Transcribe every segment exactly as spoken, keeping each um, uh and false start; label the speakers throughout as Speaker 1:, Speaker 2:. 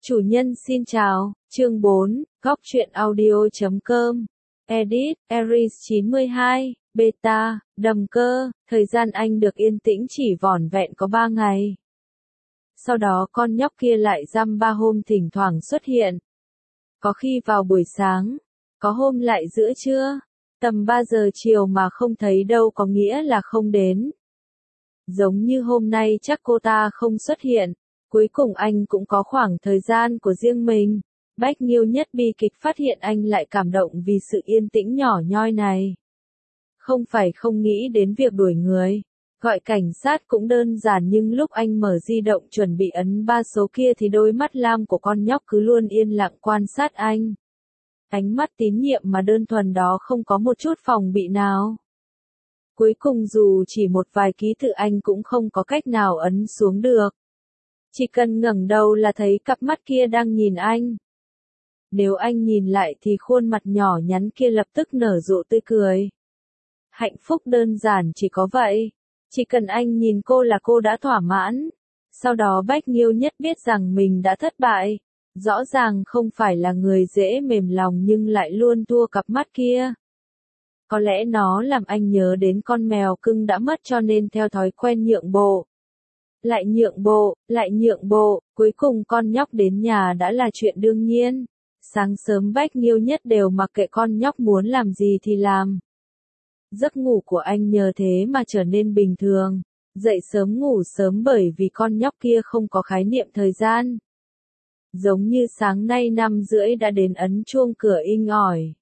Speaker 1: Chủ nhân xin chào, chương bốn, góc truyện audio chấm com. Edit, Aries chín mươi hai, Beta, đầm cơ, thời gian anh được yên tĩnh chỉ vỏn vẹn có ba ngày. Sau đó con nhóc kia lại dăm ba hôm thỉnh thoảng xuất hiện. Có khi vào buổi sáng, có hôm lại giữa trưa, tầm ba giờ chiều mà không thấy đâu có nghĩa là không đến. Giống như hôm nay chắc cô ta không xuất hiện. Cuối cùng anh cũng có khoảng thời gian của riêng mình. Bách Nghiêu Nhất bi kịch phát hiện anh lại cảm động vì sự yên tĩnh nhỏ nhoi này. Không phải không nghĩ đến việc đuổi người. Gọi cảnh sát cũng đơn giản, nhưng lúc anh mở di động chuẩn bị ấn ba số kia thì đôi mắt lam của con nhóc cứ luôn yên lặng quan sát anh. Ánh mắt tín nhiệm mà đơn thuần đó không có một chút phòng bị nào. Cuối cùng dù chỉ một vài ký tự anh cũng không có cách nào ấn xuống được. Chỉ cần ngẩng đầu là thấy cặp mắt kia đang nhìn anh. Nếu anh nhìn lại thì khuôn mặt nhỏ nhắn kia lập tức nở rộ tươi cười. Hạnh phúc đơn giản chỉ có vậy. Chỉ cần anh nhìn cô là cô đã thỏa mãn. Sau đó Bách Nghiêu Nhất biết rằng mình đã thất bại. Rõ ràng không phải là người dễ mềm lòng nhưng lại luôn thua cặp mắt kia. Có lẽ nó làm anh nhớ đến con mèo cưng đã mất cho nên theo thói quen nhượng bộ. Lại nhượng bộ, lại nhượng bộ, cuối cùng con nhóc đến nhà đã là chuyện đương nhiên. Sáng sớm Bách Nghiêu Nhất đều mặc kệ con nhóc muốn làm gì thì làm. Giấc ngủ của anh nhờ thế mà trở nên bình thường. Dậy sớm ngủ sớm bởi vì con nhóc kia không có khái niệm thời gian. Giống như sáng nay năm rưỡi đã đến ấn chuông cửa inh ỏi.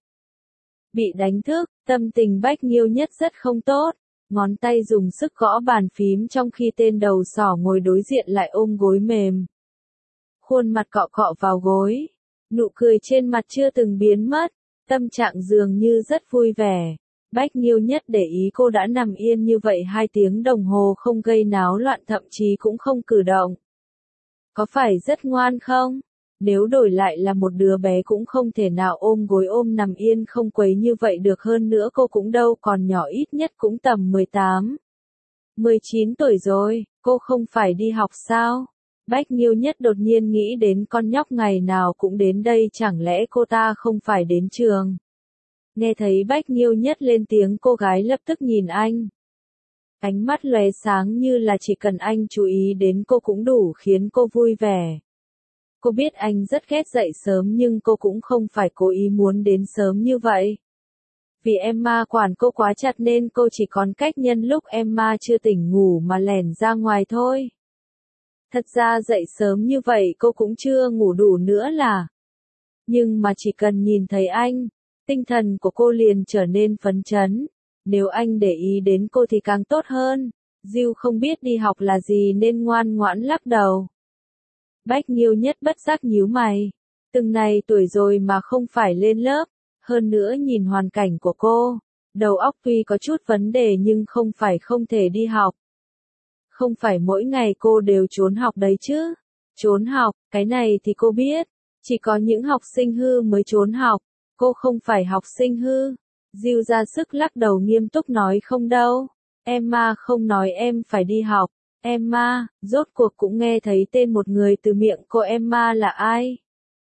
Speaker 1: Bị đánh thức, tâm tình Bách Nghiêu Nhất rất không tốt. Ngón tay dùng sức gõ bàn phím trong khi tên đầu sỏ ngồi đối diện lại ôm gối mềm. Khuôn mặt cọ cọ vào gối. Nụ cười trên mặt chưa từng biến mất. Tâm trạng dường như rất vui vẻ. Bách Nghiêu Nhất để ý cô đã nằm yên như vậy hai tiếng đồng hồ không gây náo loạn, thậm chí cũng không cử động. Có phải rất ngoan không? Nếu đổi lại là một đứa bé cũng không thể nào ôm gối ôm nằm yên không quấy như vậy được, hơn nữa cô cũng đâu còn nhỏ, ít nhất cũng tầm mười tám, mười chín tuổi rồi, cô không phải đi học sao? Bách Nghiêu Nhất đột nhiên nghĩ đến con nhóc ngày nào cũng đến đây, chẳng lẽ cô ta không phải đến trường? Nghe thấy Bách Nghiêu Nhất lên tiếng, cô gái lập tức nhìn anh. Ánh mắt lóe sáng như là chỉ cần anh chú ý đến cô cũng đủ khiến cô vui vẻ. Cô biết anh rất ghét dậy sớm nhưng cô cũng không phải cố ý muốn đến sớm như vậy. Vì Emma quản cô quá chặt nên cô chỉ còn cách nhân lúc Emma chưa tỉnh ngủ mà lẻn ra ngoài thôi. Thật ra dậy sớm như vậy cô cũng chưa ngủ đủ nữa là. Nhưng mà chỉ cần nhìn thấy anh, tinh thần của cô liền trở nên phấn chấn. Nếu anh để ý đến cô thì càng tốt hơn. Diêu không biết đi học là gì nên ngoan ngoãn lắc đầu. Bách Nghiêu Nhất bất giác nhíu mày. Từng này tuổi rồi mà không phải lên lớp. Hơn nữa nhìn hoàn cảnh của cô. Đầu óc tuy có chút vấn đề nhưng không phải không thể đi học. Không phải mỗi ngày cô đều trốn học đấy chứ. Trốn học, cái này thì cô biết. Chỉ có những học sinh hư mới trốn học. Cô không phải học sinh hư. Diêu ra sức lắc đầu nghiêm túc nói không đâu. Emma không nói em phải đi học. Emma, rốt cuộc cũng nghe thấy tên một người từ miệng cô. Emma là ai?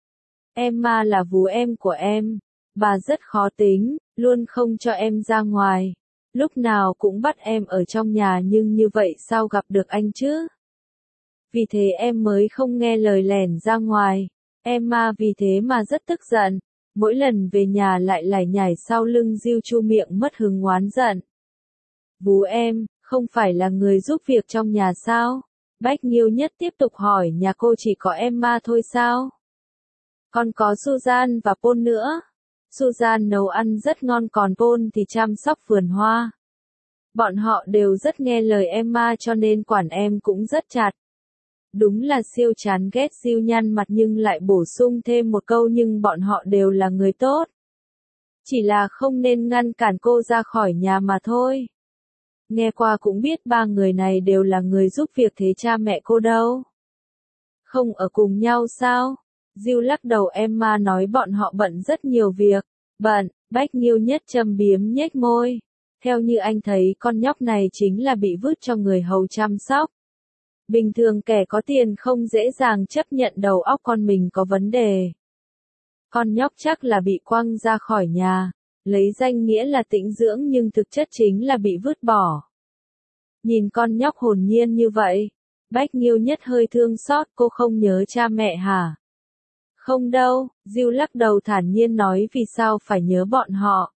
Speaker 1: Emma là vú em của em. Bà rất khó tính, luôn không cho em ra ngoài. Lúc nào cũng bắt em ở trong nhà, nhưng như vậy sao gặp được anh chứ? Vì thế em mới không nghe lời lẻn ra ngoài. Emma vì thế mà rất tức giận. Mỗi lần về nhà lại lải nhải sau lưng Diêu, chu miệng mất hứng oán giận. Vú em, không phải là người giúp việc trong nhà sao? Bách Nghiêu Nhất tiếp tục hỏi, nhà cô chỉ có Emma thôi sao? Còn có Susan và Paul nữa. Susan nấu ăn rất ngon, còn Paul thì chăm sóc vườn hoa. Bọn họ đều rất nghe lời Emma cho nên quản em cũng rất chặt. Đúng là siêu chán ghét. Diêu nhăn mặt nhưng lại bổ sung thêm một câu, nhưng bọn họ đều là người tốt. Chỉ là không nên ngăn cản cô ra khỏi nhà mà thôi. Nghe qua cũng biết ba người này đều là người giúp việc, thế cha mẹ cô đâu? Không ở cùng nhau sao? Diêu lắc đầu. Emma nói bọn họ bận rất nhiều việc. Bận, Bách Nghiêu Nhất châm biếm nhếch môi. Theo như anh thấy con nhóc này chính là bị vứt cho người hầu chăm sóc. Bình thường kẻ có tiền không dễ dàng chấp nhận đầu óc con mình có vấn đề. Con nhóc chắc là bị quăng ra khỏi nhà, lấy danh nghĩa là tĩnh dưỡng nhưng thực chất chính là bị vứt bỏ. Nhìn con nhóc hồn nhiên như vậy, Bách Nghiêu Nhất hơi thương xót. Cô không nhớ cha mẹ hả? Không đâu, Diêu lắc đầu thản nhiên nói vì sao phải nhớ bọn họ.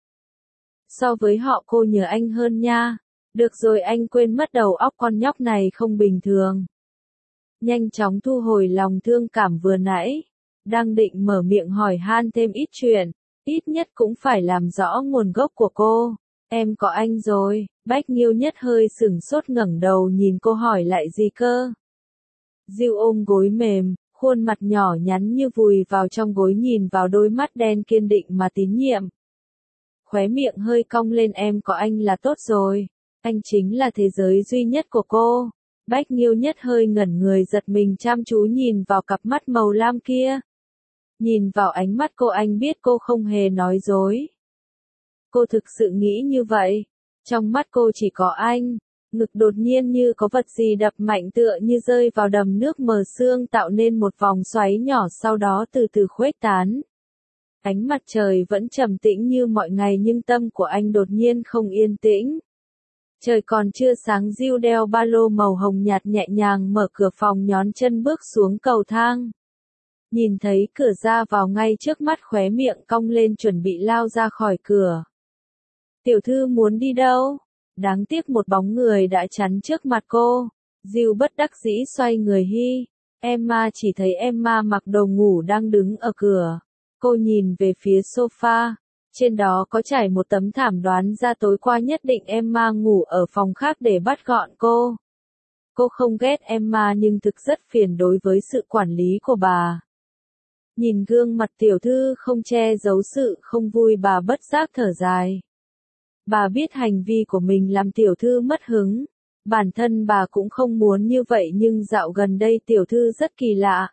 Speaker 1: So với họ cô nhớ anh hơn nha. Được rồi, anh quên mất đầu óc con nhóc này không bình thường. Nhanh chóng thu hồi lòng thương cảm vừa nãy. Đang định mở miệng hỏi han thêm ít chuyện, ít nhất cũng phải làm rõ nguồn gốc của cô. Em có anh rồi. Bách Nghiêu Nhất hơi sửng sốt ngẩng đầu nhìn cô hỏi lại gì cơ. Diêu ôm gối mềm, khuôn mặt nhỏ nhắn như vùi vào trong gối nhìn vào đôi mắt đen kiên định mà tín nhiệm. Khóe miệng hơi cong lên, em có anh là tốt rồi. Anh chính là thế giới duy nhất của cô. Bách Nghiêu Nhất hơi ngẩn người giật mình chăm chú nhìn vào cặp mắt màu lam kia. Nhìn vào ánh mắt cô anh biết cô không hề nói dối. Cô thực sự nghĩ như vậy. Trong mắt cô chỉ có anh. Ngực đột nhiên như có vật gì đập mạnh tựa như rơi vào đầm nước mờ sương tạo nên một vòng xoáy nhỏ sau đó từ từ khuếch tán. Ánh mặt trời vẫn trầm tĩnh như mọi ngày nhưng tâm của anh đột nhiên không yên tĩnh. Trời còn chưa sáng Diêu đeo ba lô màu hồng nhạt nhẹ nhàng mở cửa phòng nhón chân bước xuống cầu thang. Nhìn thấy cửa ra vào ngay trước mắt khóe miệng cong lên chuẩn bị lao ra khỏi cửa. Tiểu thư muốn đi đâu? Đáng tiếc một bóng người đã chắn trước mặt cô. Diêu bất đắc dĩ xoay người hi. Emma chỉ thấy Emma mặc đồ ngủ đang đứng ở cửa. Cô nhìn về phía sofa. Trên đó có trải một tấm thảm, đoán ra tối qua nhất định Emma ngủ ở phòng khác để bắt gọn cô. Cô không ghét Emma nhưng thực rất phiền đối với sự quản lý của bà. Nhìn gương mặt tiểu thư không che giấu sự không vui, bà bất giác thở dài. Bà biết hành vi của mình làm tiểu thư mất hứng. Bản thân bà cũng không muốn như vậy nhưng dạo gần đây tiểu thư rất kỳ lạ.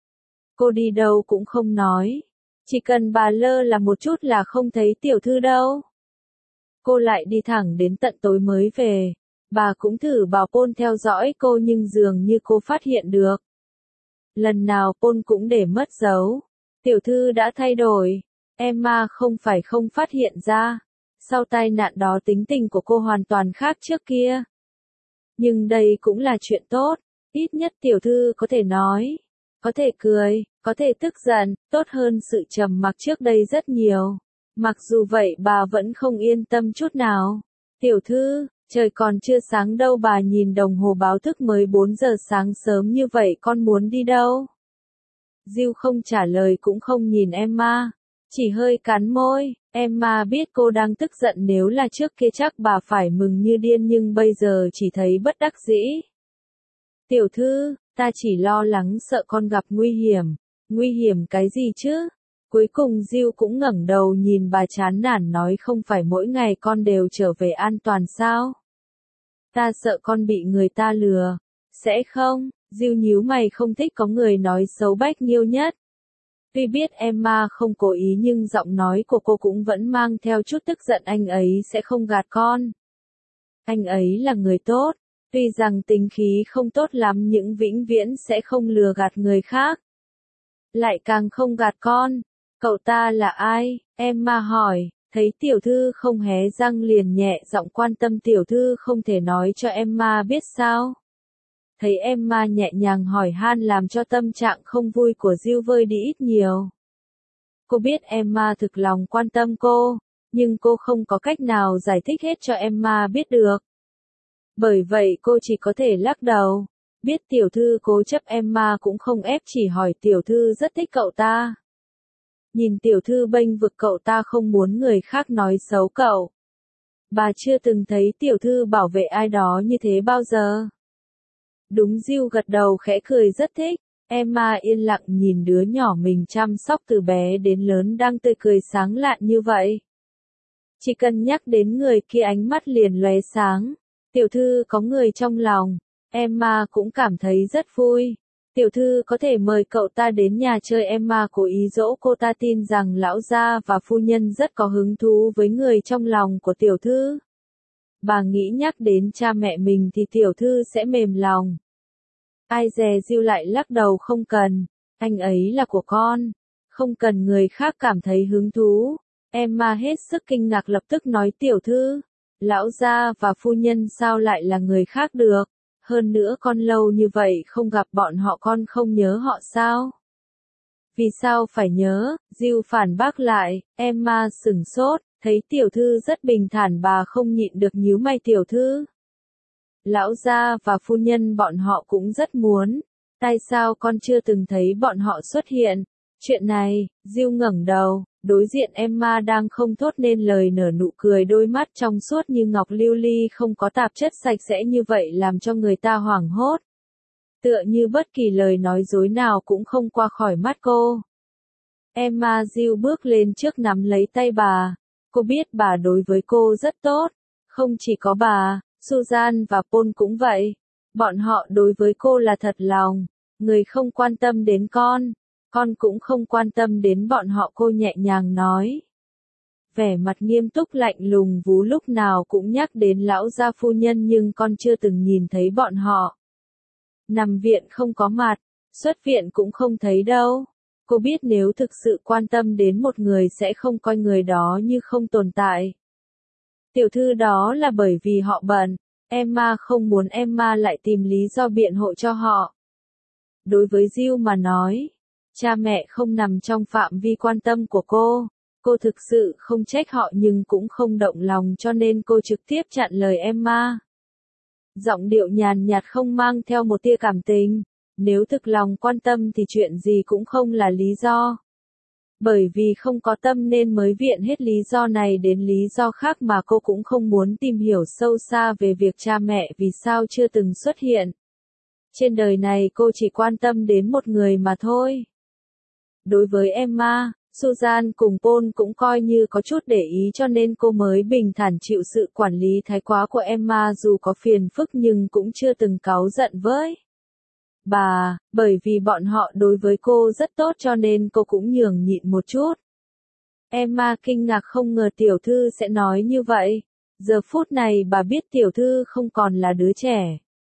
Speaker 1: Cô đi đâu cũng không nói. Chỉ cần bà lơ là một chút là không thấy tiểu thư đâu. Cô lại đi thẳng đến tận tối mới về. Bà cũng thử bảo Paul theo dõi cô nhưng dường như cô phát hiện được. Lần nào Paul cũng để mất dấu. Tiểu thư đã thay đổi. Emma không phải không phát hiện ra. Sau tai nạn đó tính tình của cô hoàn toàn khác trước kia. Nhưng đây cũng là chuyện tốt. Ít nhất tiểu thư có thể nói. Có thể cười, có thể tức giận, tốt hơn sự trầm mặc trước đây rất nhiều. Mặc dù vậy bà vẫn không yên tâm chút nào. Tiểu thư, trời còn chưa sáng đâu, bà nhìn đồng hồ báo thức mới bốn giờ sáng, sớm như vậy con muốn đi đâu? Diêu không trả lời cũng không nhìn Emma, chỉ hơi cắn môi. Emma biết cô đang tức giận, nếu là trước kia chắc bà phải mừng như điên nhưng bây giờ chỉ thấy bất đắc dĩ. Tiểu thư, ta chỉ lo lắng sợ con gặp nguy hiểm. Nguy hiểm cái gì chứ? Cuối cùng Diêu cũng ngẩng đầu nhìn bà chán nản nói, không phải mỗi ngày con đều trở về an toàn sao? Ta sợ con bị người ta lừa. Sẽ không? Diêu nhíu mày, không thích có người nói xấu Bách Nghiêu Nhất. Tuy biết Emma không cố ý nhưng giọng nói của cô cũng vẫn mang theo chút tức giận, anh ấy sẽ không gạt con. Anh ấy là người tốt. Tuy rằng tính khí không tốt lắm nhưng vĩnh viễn sẽ không lừa gạt người khác. Lại càng không gạt con. Cậu ta là ai? Emma hỏi. Thấy tiểu thư không hé răng liền nhẹ giọng quan tâm, tiểu thư không thể nói cho Emma biết sao? Thấy Emma nhẹ nhàng hỏi han làm cho tâm trạng không vui của Diêu vơi đi ít nhiều. Cô biết Emma thực lòng quan tâm cô, nhưng cô không có cách nào giải thích hết cho Emma biết được. Bởi vậy cô chỉ có thể lắc đầu. Biết tiểu thư cố chấp, Emma cũng không ép, chỉ hỏi tiểu thư rất thích cậu ta. Nhìn tiểu thư bênh vực cậu ta, không muốn người khác nói xấu cậu. Bà chưa từng thấy tiểu thư bảo vệ ai đó như thế bao giờ. Đúng, Diêu gật đầu khẽ cười, rất thích. Emma yên lặng nhìn đứa nhỏ mình chăm sóc từ bé đến lớn đang tươi cười sáng lạn như vậy. Chỉ cần nhắc đến người kia ánh mắt liền lóe sáng. Tiểu thư có người trong lòng. Emma cũng cảm thấy rất vui. Tiểu thư có thể mời cậu ta đến nhà chơi. Emma cố ý dỗ cô ta, tin rằng lão gia và phu nhân rất có hứng thú với người trong lòng của tiểu thư. Bà nghĩ nhắc đến cha mẹ mình thì tiểu thư sẽ mềm lòng. Ai dè Diêu lại lắc đầu không cần, anh ấy là của con, không cần người khác cảm thấy hứng thú. Emma hết sức kinh ngạc lập tức nói tiểu thư, lão gia và phu nhân sao lại là người khác được, hơn nữa con lâu như vậy không gặp bọn họ con không nhớ họ sao? Vì sao phải nhớ, Diêu phản bác lại, Emma sửng sốt, thấy tiểu thư rất bình thản bà không nhịn được nhíu mày tiểu thư. Lão gia và phu nhân bọn họ cũng rất muốn, tại sao con chưa từng thấy bọn họ xuất hiện? Chuyện này, Diêu ngẩng đầu, đối diện Emma đang không thốt nên lời nở nụ cười đôi mắt trong suốt như ngọc lưu ly không có tạp chất sạch sẽ như vậy làm cho người ta hoảng hốt. Tựa như bất kỳ lời nói dối nào cũng không qua khỏi mắt cô. Emma Diêu bước lên trước nắm lấy tay bà, cô biết bà đối với cô rất tốt, không chỉ có bà, Susan và Paul cũng vậy, bọn họ đối với cô là thật lòng, người không quan tâm đến con. Con cũng không quan tâm đến bọn họ cô nhẹ nhàng nói. Vẻ mặt nghiêm túc lạnh lùng Vú lúc nào cũng nhắc đến lão gia phu nhân nhưng con chưa từng nhìn thấy bọn họ. Nằm viện không có mặt, xuất viện cũng không thấy đâu. Cô biết nếu thực sự quan tâm đến một người sẽ không coi người đó như không tồn tại. Tiểu thư đó là bởi vì họ bận, Emma không muốn Emma lại tìm lý do biện hộ cho họ. Đối với Diêu mà nói, cha mẹ không nằm trong phạm vi quan tâm của cô, cô thực sự không trách họ nhưng cũng không động lòng cho nên cô trực tiếp chặn lời Emma. Giọng điệu nhàn nhạt không mang theo một tia cảm tình, nếu thực lòng quan tâm thì chuyện gì cũng không là lý do. Bởi vì không có tâm nên mới viện hết lý do này đến lý do khác mà cô cũng không muốn tìm hiểu sâu xa về việc cha mẹ vì sao chưa từng xuất hiện. Trên đời này cô chỉ quan tâm đến một người mà thôi. Đối với Emma, Susan cùng Paul cũng coi như có chút để ý cho nên cô mới bình thản chịu sự quản lý thái quá của Emma dù có phiền phức nhưng cũng chưa từng cáu giận với bà, bởi vì bọn họ đối với cô rất tốt cho nên cô cũng nhường nhịn một chút. Emma kinh ngạc không ngờ tiểu thư sẽ nói như vậy. Giờ phút này bà biết tiểu thư không còn là đứa trẻ.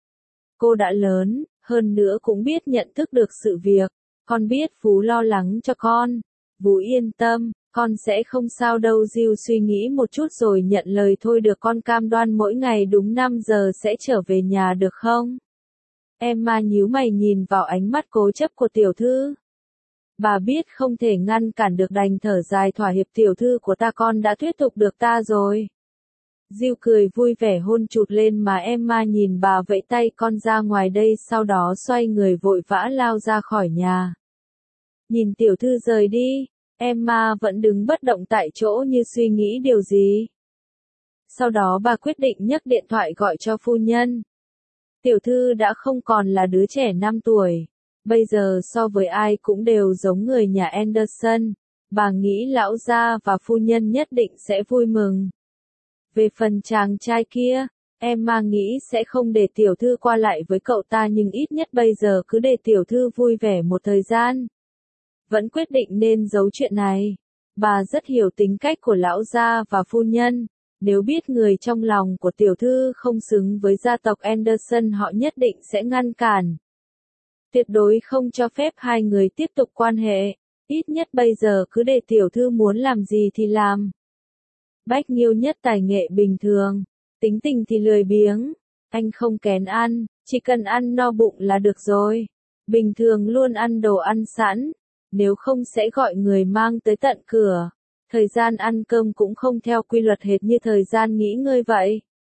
Speaker 1: Cô đã lớn, hơn nữa cũng biết nhận thức được sự việc. Con biết Vú lo lắng cho con. Vú yên tâm, con sẽ không sao đâu. Diêu suy nghĩ một chút rồi nhận lời thôi được con cam đoan mỗi ngày đúng năm giờ sẽ trở về nhà được không? Emma nhíu mày nhìn vào ánh mắt cố chấp của tiểu thư. Bà biết không thể ngăn cản được đành thở dài thỏa hiệp tiểu thư của ta con đã thuyết phục được ta rồi. Diêu cười vui vẻ hôn chụt lên mà Emma nhìn bà vẫy tay con ra ngoài đây sau đó xoay người vội vã lao ra khỏi nhà. Nhìn tiểu thư rời đi, Emma vẫn đứng bất động tại chỗ như suy nghĩ điều gì. Sau đó bà quyết định nhấc điện thoại gọi cho phu nhân. Tiểu thư đã không còn là đứa trẻ năm tuổi. Bây giờ so với ai cũng đều giống người nhà Anderson. Bà nghĩ lão gia và phu nhân nhất định sẽ vui mừng. Về phần chàng trai kia, Emma nghĩ sẽ không để tiểu thư qua lại với cậu ta nhưng ít nhất bây giờ cứ để tiểu thư vui vẻ một thời gian. Vẫn quyết định nên giấu chuyện này. Bà rất hiểu tính cách của lão gia và phu nhân. Nếu biết người trong lòng của tiểu thư không xứng với gia tộc Anderson họ nhất định sẽ ngăn cản. Tuyệt đối không cho phép hai người tiếp tục quan hệ. Ít nhất bây giờ cứ để tiểu thư muốn làm gì thì làm. Bách Nghiêu nhất tài nghệ bình thường. Tính tình thì lười biếng. Anh không kén ăn, chỉ cần ăn no bụng là được rồi. Bình thường luôn ăn đồ ăn sẵn. Nếu không sẽ gọi người mang tới tận cửa. Thời gian ăn cơm cũng không theo quy luật hệt như thời gian nghỉ ngơi vậy.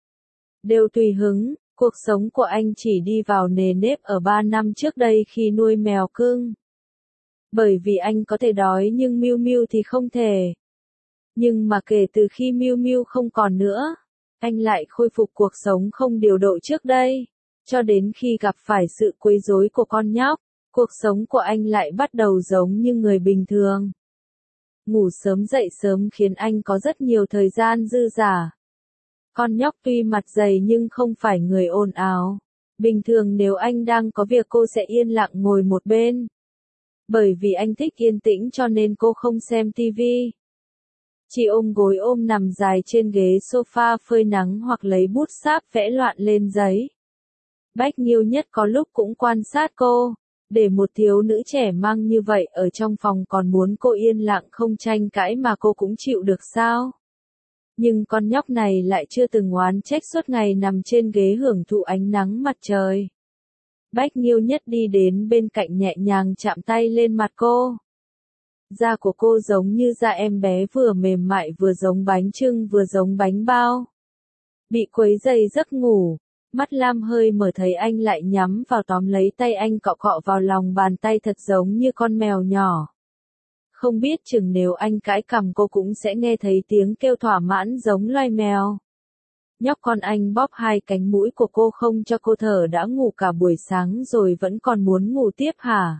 Speaker 1: Đều tùy hứng, cuộc sống của anh chỉ đi vào nề nếp ở ba năm trước đây khi nuôi mèo cưng. Bởi vì anh có thể đói nhưng Miu Miu thì không thể. Nhưng mà kể từ khi Miu Miu không còn nữa, anh lại khôi phục cuộc sống không điều độ trước đây. Cho đến khi gặp phải sự quấy rối của con nhóc, cuộc sống của anh lại bắt đầu giống như người bình thường. Ngủ sớm dậy sớm khiến anh có rất nhiều thời gian dư dả. Con nhóc tuy mặt dày nhưng không phải người ồn ào. Bình thường nếu anh đang có việc cô sẽ yên lặng ngồi một bên. Bởi vì anh thích yên tĩnh cho nên cô không xem tivi. Chỉ ôm gối ôm nằm dài trên ghế sofa phơi nắng hoặc lấy bút sáp vẽ loạn lên giấy. Bách Nghiêu Nhất có lúc cũng quan sát cô, để một thiếu nữ trẻ măng như vậy ở trong phòng còn muốn cô yên lặng không tranh cãi mà cô cũng chịu được sao? Nhưng con nhóc này lại chưa từng oán trách suốt ngày nằm trên ghế hưởng thụ ánh nắng mặt trời. Bách Nghiêu Nhất đi đến bên cạnh nhẹ nhàng chạm tay lên mặt cô. Da của cô giống như da em bé, vừa mềm mại vừa giống bánh chưng vừa giống bánh bao. Bị quấy dày giấc ngủ, mắt Lam hơi mở thấy anh lại nhắm vào tóm lấy tay anh cọ cọ vào lòng bàn tay thật giống như con mèo nhỏ. Không biết chừng nếu anh cãi cằm cô cũng sẽ nghe thấy tiếng kêu thỏa mãn giống loài mèo. Nhóc con anh bóp hai cánh mũi của cô không cho cô thở, đã ngủ cả buổi sáng rồi vẫn còn muốn ngủ tiếp hả?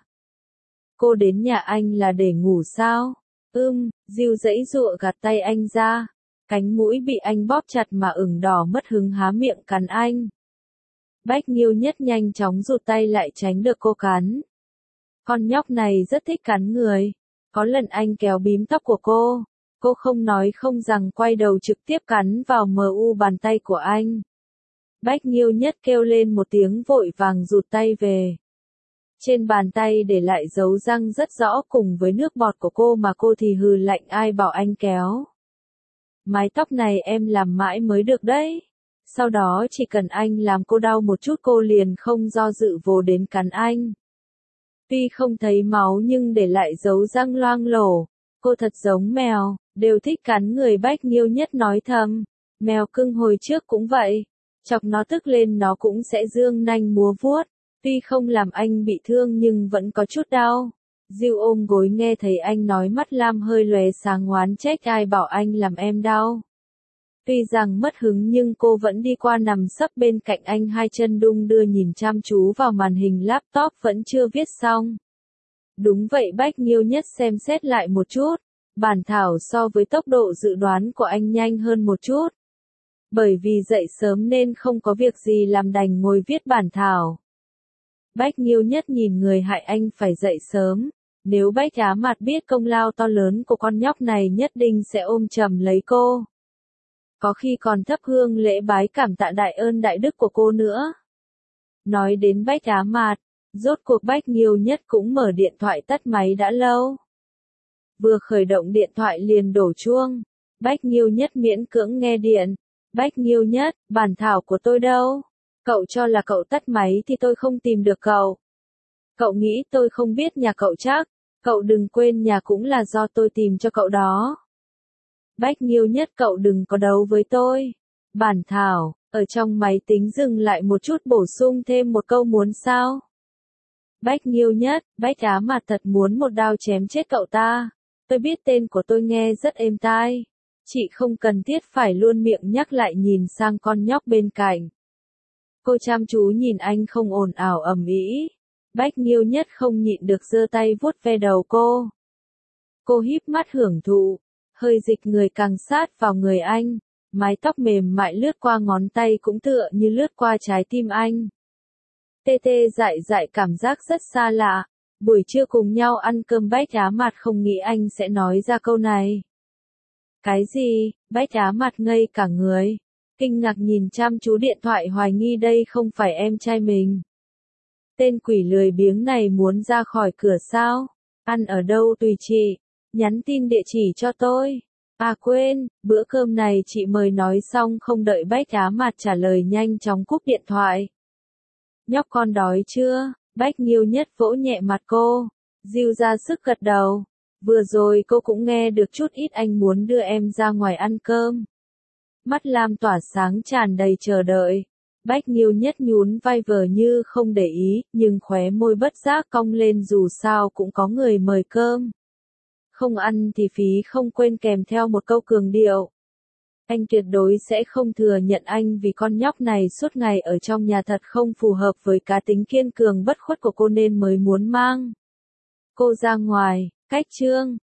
Speaker 1: Cô đến nhà anh là để ngủ sao? Ưm, Diêu giãy giụa gạt tay anh ra. Cánh mũi bị anh bóp chặt mà ửng đỏ mất hứng há miệng cắn anh. Bách Nghiêu Nhất nhanh chóng rụt tay lại tránh được cô cắn. Con nhóc này rất thích cắn người. Có lần anh kéo bím tóc của cô. Cô không nói không rằng quay đầu trực tiếp cắn vào mờ u bàn tay của anh. Bách Nghiêu Nhất kêu lên một tiếng vội vàng rụt tay về. Trên bàn tay để lại dấu răng rất rõ cùng với nước bọt của cô mà cô thì hừ lạnh, ai bảo anh kéo. Mái tóc này em làm mãi mới được đấy. Sau đó chỉ cần anh làm cô đau một chút cô liền không do dự vồ đến cắn anh. Tuy không thấy máu nhưng để lại dấu răng loang lổ. Cô thật giống mèo, đều thích cắn người, Bách Nghiêu Nhất nói thầm. Mèo cưng hồi trước cũng vậy. Chọc nó tức lên nó cũng sẽ dương nanh múa vuốt. Tuy không làm anh bị thương nhưng vẫn có chút đau. Diêu ôm gối nghe thấy anh nói, mắt Lam hơi lóe sáng oán trách, ai bảo anh làm em đau. Tuy rằng mất hứng nhưng cô vẫn đi qua nằm sấp bên cạnh anh, hai chân đung đưa nhìn chăm chú vào màn hình laptop vẫn chưa viết xong. Đúng vậy, Bách Nghiêu Nhất xem xét lại một chút. Bản thảo so với tốc độ dự đoán của anh nhanh hơn một chút. Bởi vì dậy sớm nên không có việc gì làm đành ngồi viết bản thảo. Bách Nghiêu Nhất nhìn người hại anh phải dậy sớm. Nếu Bách Á Mạt biết công lao to lớn của con nhóc này nhất định sẽ ôm chầm lấy cô. Có khi còn thắp hương lễ bái cảm tạ đại ơn đại đức của cô nữa. Nói đến Bách Á Mạt, rốt cuộc Bách Nghiêu Nhất cũng mở điện thoại tắt máy đã lâu. Vừa khởi động điện thoại liền đổ chuông. Bách Nghiêu Nhất miễn cưỡng nghe điện. Bách Nghiêu Nhất, bản thảo của tôi đâu? Cậu cho là cậu tắt máy thì tôi không tìm được cậu. Cậu nghĩ tôi không biết nhà cậu chắc. Cậu đừng quên nhà cũng là do tôi tìm cho cậu đó. Bách Nghiêu Nhất, cậu đừng có đấu với tôi. Bản thảo, ở trong máy tính dừng lại một chút, bổ sung thêm một câu, muốn sao? Bách Nghiêu Nhất, Bách Á Mạt thật muốn một đao chém chết cậu ta. Tôi biết tên của tôi nghe rất êm tai. Chị không cần thiết phải luôn miệng nhắc lại, nhìn sang con nhóc bên cạnh. Cô chăm chú nhìn anh không ồn ào ầm ĩ. Bách Nghiêu Nhất không nhịn được giơ tay vuốt ve đầu cô. Cô híp mắt hưởng thụ, hơi dịch người càng sát vào người anh, mái tóc mềm mại lướt qua ngón tay cũng tựa như lướt qua trái tim anh. Tê tê dại dại, cảm giác rất xa lạ. Buổi trưa cùng nhau ăn cơm, Bách Á Mạt không nghĩ anh sẽ nói ra câu này. Cái gì? Bách Á Mạt ngây cả người, kinh ngạc nhìn chăm chú điện thoại, hoài nghi đây không phải em trai mình. Tên quỷ lười biếng này muốn ra khỏi cửa sao? Ăn ở đâu tùy chị, nhắn tin địa chỉ cho tôi. À quên, bữa cơm này chị mời, nói xong không đợi Bách Á Mạt trả lời nhanh chóng cúp điện thoại. Nhóc con đói chưa? Bách Nghiêu Nhất vỗ nhẹ mặt cô. Diêu ra sức gật đầu. Vừa rồi cô cũng nghe được chút ít, anh muốn đưa em ra ngoài ăn cơm. Mắt Lam tỏa sáng tràn đầy chờ đợi. Bách Nghiêu Nhất nhún vai vờ như không để ý, nhưng khóe môi bất giác cong lên, dù sao cũng có người mời cơm. Không ăn thì phí, không quên kèm theo một câu cường điệu. Anh tuyệt đối sẽ không thừa nhận anh, vì con nhóc này suốt ngày ở trong nhà thật không phù hợp với cá tính kiên cường bất khuất của cô nên mới muốn mang cô ra ngoài. Cách chương